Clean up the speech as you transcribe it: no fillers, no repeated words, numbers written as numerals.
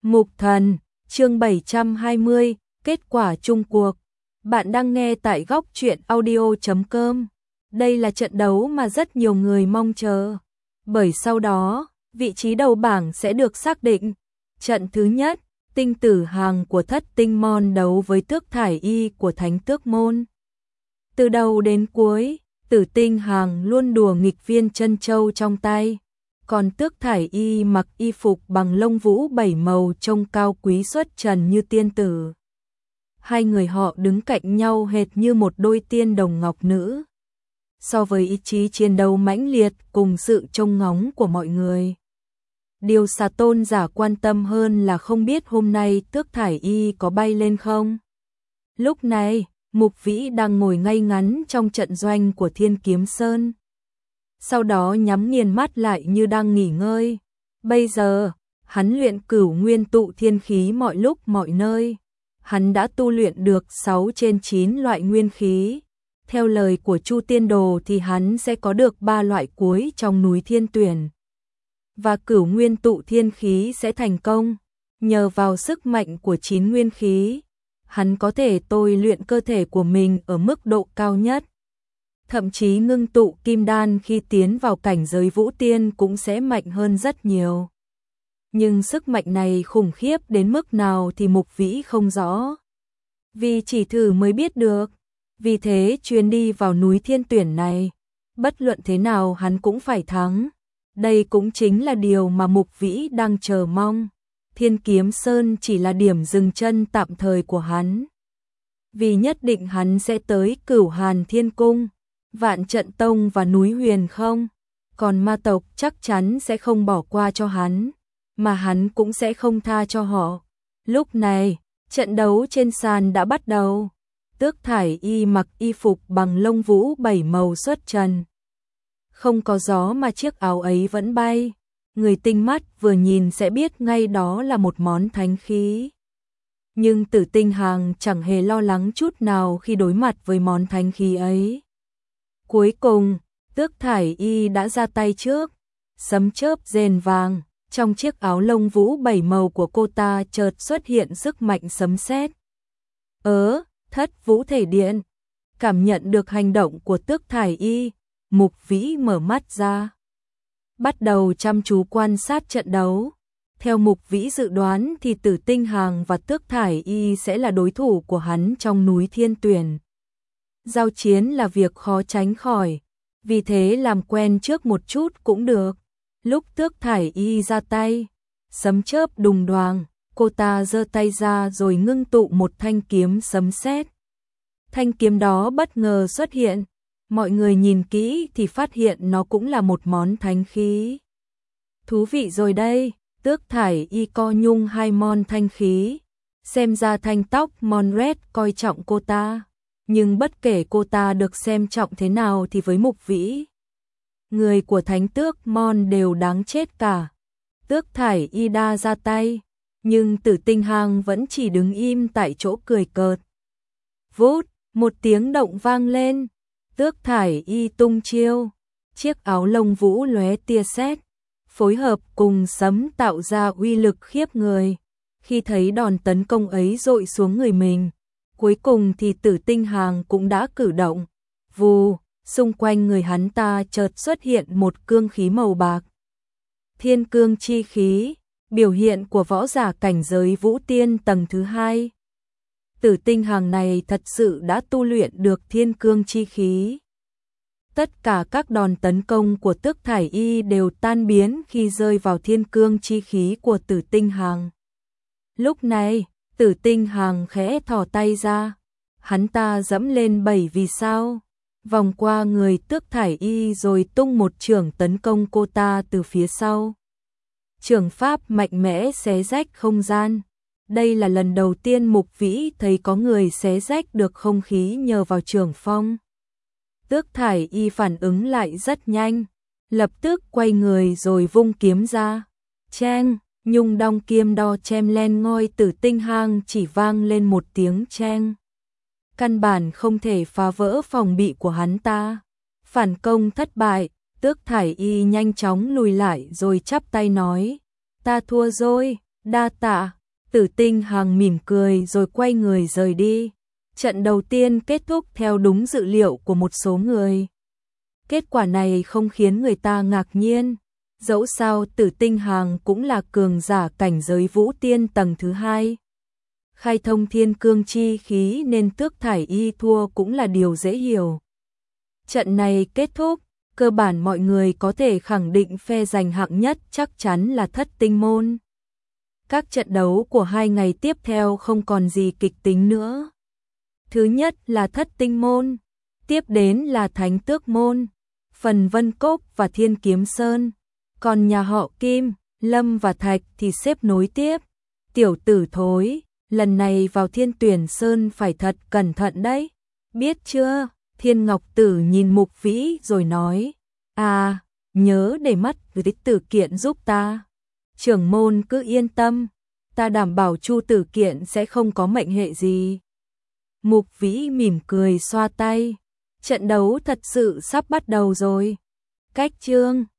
Mục Thần, chương 720, kết quả chung cuộc. Bạn đang nghe tại góc truyện audio.com. Đây là trận đấu mà rất nhiều người mong chờ. Bởi sau đó, vị trí đầu bảng sẽ được xác định. Trận thứ nhất, Tinh Tử Hàng của Thất Tinh Môn đấu với Tước Thải Y của Thánh Tước Môn. Từ đầu đến cuối, Tử Tinh Hàng luôn đùa nghịch viên chân châu trong tay. Còn Tước Thải Y mặc y phục bằng lông vũ 7 màu trông cao quý xuất trần như tiên tử. Hai người họ đứng cạnh nhau hệt như một đôi tiên đồng ngọc nữ. So với ý chí chiến đấu mãnh liệt cùng sự trông ngóng của mọi người, điều Xà Tôn giả quan tâm hơn là không biết hôm nay Tước Thải Y có bay lên không. Lúc này, Mục Vĩ đang ngồi ngay ngắn trong trận doanh của Thiên Kiếm Sơn. Sau đó nhắm nghiền mắt lại như đang nghỉ ngơi. Bây giờ, hắn luyện Cửu Nguyên Tụ Thiên Khí mọi lúc mọi nơi. Hắn đã tu luyện được 6 trên 9 loại nguyên khí. Theo lời của Chu Tiên Đồ thì hắn sẽ có được 3 loại cuối trong núi Thiên Tuyển. Và Cửu Nguyên Tụ Thiên Khí sẽ thành công. Nhờ vào sức mạnh của 9 nguyên khí, hắn có thể tôi luyện cơ thể của mình ở mức độ cao nhất. Thậm chí ngưng tụ kim đan khi tiến vào cảnh giới vũ tiên cũng sẽ mạnh hơn rất nhiều. Nhưng sức mạnh này khủng khiếp đến mức nào thì Mục Vĩ không rõ. Vì chỉ thử mới biết được. Vì thế chuyến đi vào núi Thiên Tuyển này, bất luận thế nào hắn cũng phải thắng. Đây cũng chính là điều mà Mục Vĩ đang chờ mong. Thiên Kiếm Sơn chỉ là điểm dừng chân tạm thời của hắn. Vì nhất định hắn sẽ tới Cửu Hàn Thiên Cung, Vạn Trận Tông và núi Huyền không. Còn ma tộc chắc chắn sẽ không bỏ qua cho hắn, mà hắn cũng sẽ không tha cho họ. Lúc này, trận đấu trên sàn đã bắt đầu. Tước Thải Y mặc y phục bằng lông vũ 7 màu xuất trần. Không có gió mà chiếc áo ấy vẫn bay. Người tinh mắt vừa nhìn sẽ biết ngay đó là một món thánh khí. Nhưng Tử Tinh Hàng chẳng hề lo lắng chút nào khi đối mặt với món thánh khí ấy. Cuối cùng, Tước Thải Y đã ra tay trước. Sấm chớp rền vàng, trong chiếc áo lông vũ 7 màu của cô ta chợt xuất hiện sức mạnh sấm sét. Thất Vũ Thể Điện. Cảm nhận được hành động của Tước Thải Y, Mục Vĩ mở mắt ra, bắt đầu chăm chú quan sát trận đấu. Theo Mục Vĩ dự đoán thì Tử Tinh Hàng và Tước Thải Y sẽ là đối thủ của hắn trong núi Thiên Tuyển. Giao chiến là việc khó tránh khỏi, vì thế làm quen trước một chút cũng được. Lúc Tước Thải Y ra tay, sấm chớp đùng đoàng, cô ta giơ tay ra rồi ngưng tụ một thanh kiếm sấm sét. Thanh kiếm đó bất ngờ xuất hiện, mọi người nhìn kỹ thì phát hiện nó cũng là một món thánh khí. Thú vị rồi đây, Tước Thải Y co nhung hai món thanh khí. Xem ra Thanh Tóc Môn Red coi trọng cô ta. Nhưng bất kể cô ta được xem trọng thế nào thì với Mục Vĩ, người của Thánh Tước Môn đều đáng chết cả. Tước Thải Y đa ra tay, nhưng Tử Tinh Hàng vẫn chỉ đứng im tại chỗ cười cợt. Vút, một tiếng động vang lên. Tước Thải Y tung chiêu, chiếc áo lông vũ lóe tia sét, phối hợp cùng sấm tạo ra uy lực khiếp người. Khi thấy đòn tấn công ấy dội xuống người mình, cuối cùng thì Tử Tinh Hàng cũng đã cử động. Vù, xung quanh người hắn ta chợt xuất hiện một cương khí màu bạc. Thiên cương chi khí, biểu hiện của võ giả cảnh giới vũ tiên tầng thứ 2. Tử Tinh Hàng này thật sự đã tu luyện được thiên cương chi khí. Tất cả các đòn tấn công của Tước Thải Y đều tan biến khi rơi vào thiên cương chi khí của Tử Tinh Hàng. Lúc này, Tử Tinh Hàng khẽ thò tay ra. Hắn ta giẫm lên 7 vì sao, vòng qua người Tước Thải Y rồi tung một chưởng tấn công cô ta từ phía sau. Chưởng pháp mạnh mẽ xé rách không gian. Đây là lần đầu tiên Mục Vĩ thấy có người xé rách được không khí nhờ vào chưởng phong. Tước Thải Y phản ứng lại rất nhanh, lập tức quay người rồi vung kiếm ra. Cheng, nhung đong kiếm đo chém len ngôi Tử Tinh Hàng chỉ vang lên một tiếng cheng. Căn bản không thể phá vỡ phòng bị của hắn ta. Phản công thất bại, Tước Thải Y nhanh chóng lùi lại rồi chắp tay nói, ta thua rồi. Đa tạ, Tử Tinh Hằng mỉm cười rồi quay người rời đi. Trận đầu tiên kết thúc theo đúng dự liệu của một số người. Kết quả này không khiến người ta ngạc nhiên. Dẫu sao Tử Tinh Hằng cũng là cường giả cảnh giới vũ tiên tầng thứ 2. Khai thông thiên cương chi khí nên tước thải y thua cũng là điều dễ hiểu. Trận này kết thúc, cơ bản mọi người có thể khẳng định phe giành hạng nhất chắc chắn là Thất Tinh Môn. Các trận đấu của 2 ngày tiếp theo không còn gì kịch tính nữa. Thứ nhất là Thất Tinh Môn, tiếp đến là Thánh Tước Môn, phần Vân Cốc và Thiên Kiếm Sơn. Còn nhà họ Kim, Lâm và Thạch thì xếp nối tiếp. Tiểu tử thối, lần này vào Thiên Tuyển Sơn phải thật cẩn thận đấy. Biết chưa? Thiên Ngọc Tử nhìn Mục Vĩ rồi nói. À, nhớ để mắt gửi Tử Kiện giúp ta. Trưởng môn cứ yên tâm, ta đảm bảo Chu Tử Kiện sẽ không có mệnh hệ gì. Mục Vĩ mỉm cười xoa tay. Trận đấu thật sự sắp bắt đầu rồi. Cách chương